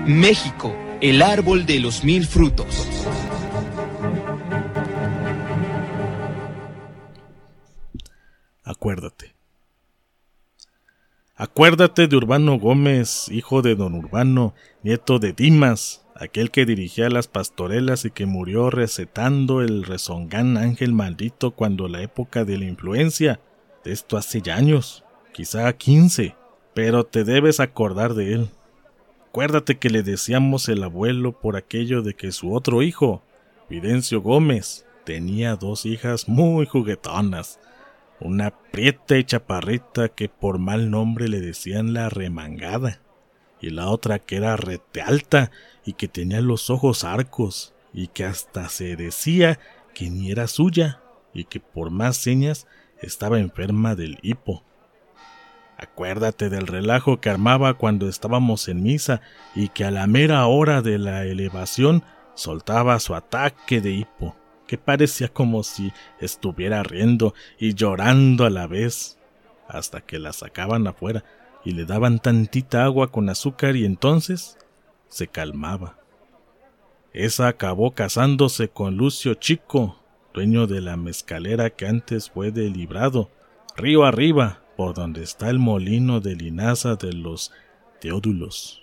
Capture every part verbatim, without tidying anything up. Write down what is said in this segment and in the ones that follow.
México, el árbol de los mil frutos. Acuérdate. Acuérdate de Urbano Gómez, hijo de don Urbano, nieto de Dimas, aquel que dirigía las pastorelas y que murió recetando el rezongán ángel maldito cuando la época de la influencia. De esto hace ya años, quizá quince, pero te debes acordar de él. Acuérdate que le decíamos el abuelo por aquello de que su otro hijo, Fidencio Gómez, tenía dos hijas muy juguetonas. Una prieta y chaparrita que por mal nombre le decían la remangada, y la otra que era rete alta y que tenía los ojos arcos, y que hasta se decía que ni era suya, y que por más señas estaba enferma del hipo. Acuérdate del relajo que armaba cuando estábamos en misa, y que a la mera hora de la elevación soltaba su ataque de hipo, que parecía como si estuviera riendo y llorando a la vez, hasta que la sacaban afuera y le daban tantita agua con azúcar y entonces se calmaba. Esa acabó casándose con Lucio Chico, dueño de la mezcalera que antes fue de Librado, río arriba, por donde está el molino de linaza de los Teódulos.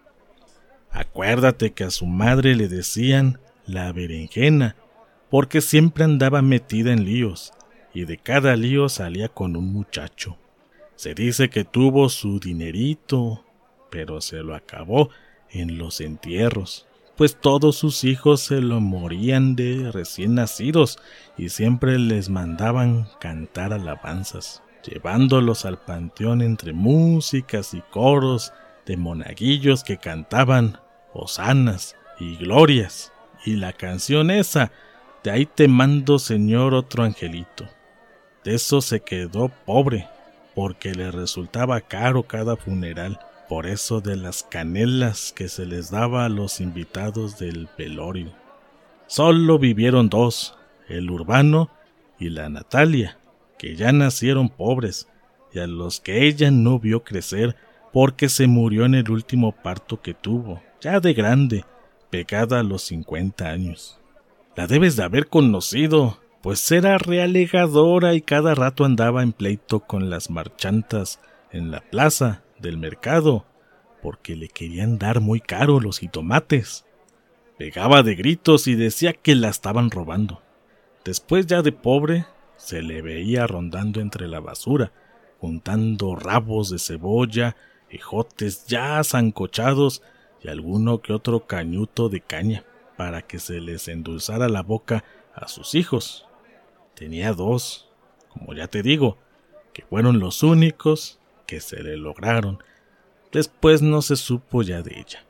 Acuérdate que a su madre le decían la berenjena, porque siempre andaba metida en líos, y de cada lío salía con un muchacho. Se dice que tuvo su dinerito, pero se lo acabó en los entierros, pues todos sus hijos se lo morían de recién nacidos, y siempre les mandaban cantar alabanzas, llevándolos al panteón entre músicas y coros de monaguillos que cantaban hosanas y glorias, y la canción esa, de ahí te mando, Señor, otro angelito. De eso se quedó pobre, porque le resultaba caro cada funeral, por eso de las canelas que se les daba a los invitados del velorio. Solo vivieron dos, el Urbano y la Natalia, que ya nacieron pobres, y a los que ella no vio crecer, porque se murió en el último parto que tuvo, ya de grande, pegada a los cincuenta años. La debes de haber conocido, pues era realegadora y cada rato andaba en pleito con las marchantas en la plaza del mercado, porque le querían dar muy caro los jitomates. Pegaba de gritos y decía que la estaban robando. Después ya de pobre, se le veía rondando entre la basura, juntando rabos de cebolla, ejotes ya sancochados y alguno que otro cañuto de caña, para que se les endulzara la boca a sus hijos. Tenía dos, como ya te digo, que fueron los únicos que se le lograron. Después no se supo ya de ella.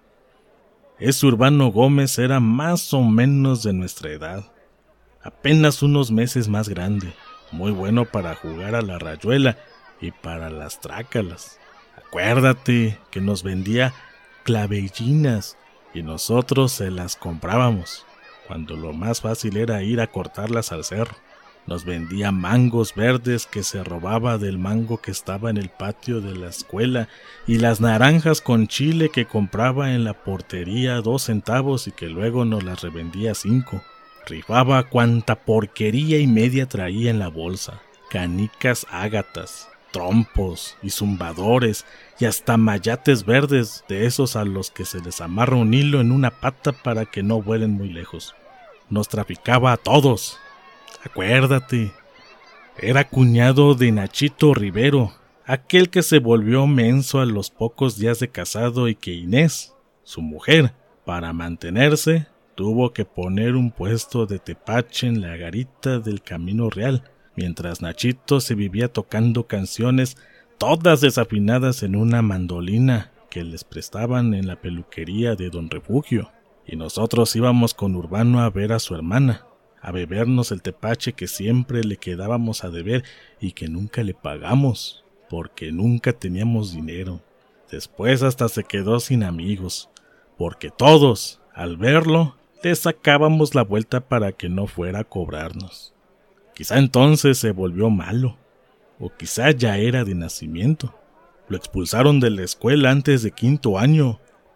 Ese Urbano Gómez era más o menos de nuestra edad, apenas unos meses más grande, muy bueno para jugar a la rayuela y para las trácalas. Acuérdate que nos vendía clavellinas y nosotros se las comprábamos, cuando lo más fácil era ir a cortarlas al cerro. Nos vendía mangos verdes que se robaba del mango que estaba en el patio de la escuela, y las naranjas con chile que compraba en la portería a dos centavos y que luego nos las revendía a cinco. Rifaba cuanta porquería y media traía en la bolsa, canicas ágatas, trompos y zumbadores y hasta mayates verdes, de esos a los que se les amarra un hilo en una pata para que no vuelen muy lejos. Nos traficaba a todos. Acuérdate, era cuñado de Nachito Rivero, aquel que se volvió menso a los pocos días de casado y que Inés, su mujer, para mantenerse, tuvo que poner un puesto de tepache en la garita del Camino Real, mientras Nachito se vivía tocando canciones todas desafinadas en una mandolina que les prestaban en la peluquería de Don Refugio, y nosotros íbamos con Urbano a ver a su hermana, a bebernos el tepache que siempre le quedábamos a deber y que nunca le pagamos, porque nunca teníamos dinero. Después hasta se quedó sin amigos, porque todos, al verlo, le sacábamos la vuelta para que no fuera a cobrarnos. Quizá entonces se volvió malo, o quizá ya era de nacimiento. Lo expulsaron de la escuela antes de quinto año,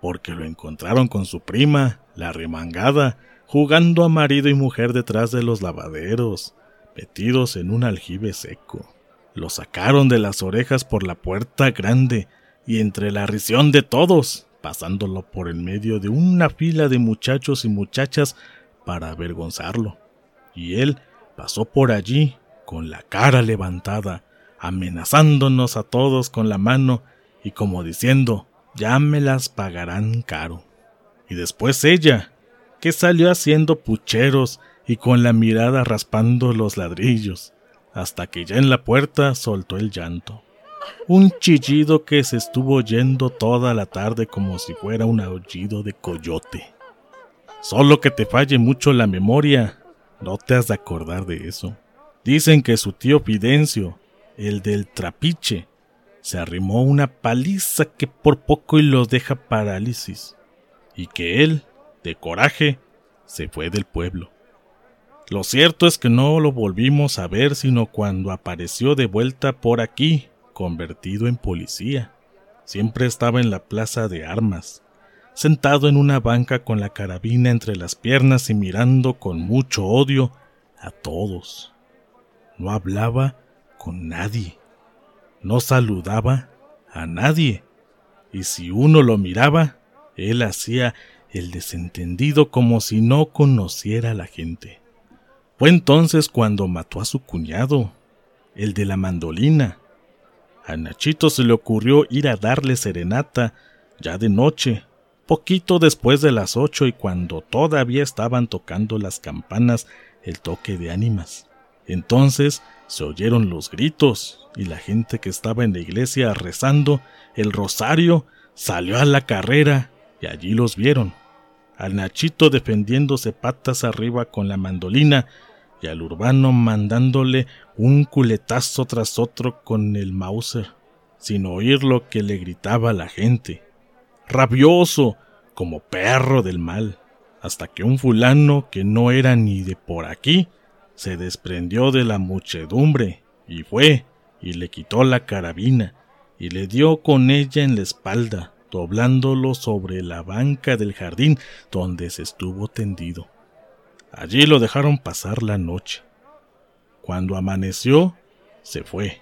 porque lo encontraron con su prima, la remangada, jugando a marido y mujer detrás de los lavaderos, metidos en un aljibe seco. Lo sacaron de las orejas por la puerta grande y entre la risión de todos, pasándolo por el medio de una fila de muchachos y muchachas para avergonzarlo. Y él pasó por allí con la cara levantada, amenazándonos a todos con la mano y como diciendo, ya me las pagarán caro. Y después ella, que salió haciendo pucheros y con la mirada raspando los ladrillos, hasta que ya en la puerta soltó el llanto. Un chillido que se estuvo oyendo toda la tarde como si fuera un aullido de coyote. Solo que te falle mucho la memoria, no te has de acordar de eso. Dicen que su tío Fidencio, el del trapiche, se arrimó una paliza que por poco y lo deja parálisis, y que él, de coraje, se fue del pueblo. Lo cierto es que no lo volvimos a ver sino cuando apareció de vuelta por aquí, convertido en policía. Siempre estaba en la plaza de armas, sentado en una banca con la carabina entre las piernas y mirando con mucho odio a todos. No hablaba con nadie, no saludaba a nadie, y si uno lo miraba, él hacía el desentendido como si no conociera a la gente. Fue entonces cuando mató a su cuñado, el de la mandolina. A Nachito se le ocurrió ir a darle serenata, ya de noche, poquito después de las ocho y cuando todavía estaban tocando las campanas el toque de ánimas. Entonces se oyeron los gritos y la gente que estaba en la iglesia rezando el rosario salió a la carrera y allí los vieron. Al Nachito defendiéndose patas arriba con la mandolina y al Urbano mandándole un culetazo tras otro con el Mauser, sin oír lo que le gritaba la gente, rabioso como perro del mal, hasta que un fulano que no era ni de por aquí se desprendió de la muchedumbre y fue y le quitó la carabina y le dio con ella en la espalda, doblándolo sobre la banca del jardín donde se estuvo tendido. Allí lo dejaron pasar la noche. Cuando amaneció, se fue.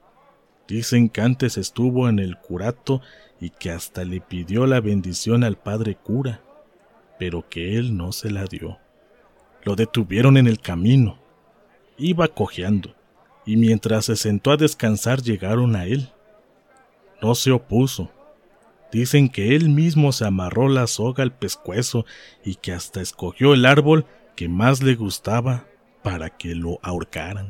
Dicen que antes estuvo en el curato y que hasta le pidió la bendición al padre cura, pero que él no se la dio. Lo detuvieron en el camino. Iba cojeando, y mientras se sentó a descansar llegaron a él. No se opuso. Dicen que él mismo se amarró la soga al pescuezo y que hasta escogió el árbol que más le gustaba para que lo ahorcaran.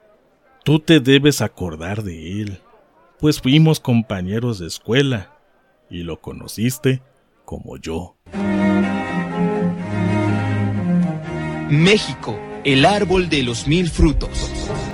Tú te debes acordar de él, pues fuimos compañeros de escuela y lo conociste como yo. México, el árbol de los mil frutos.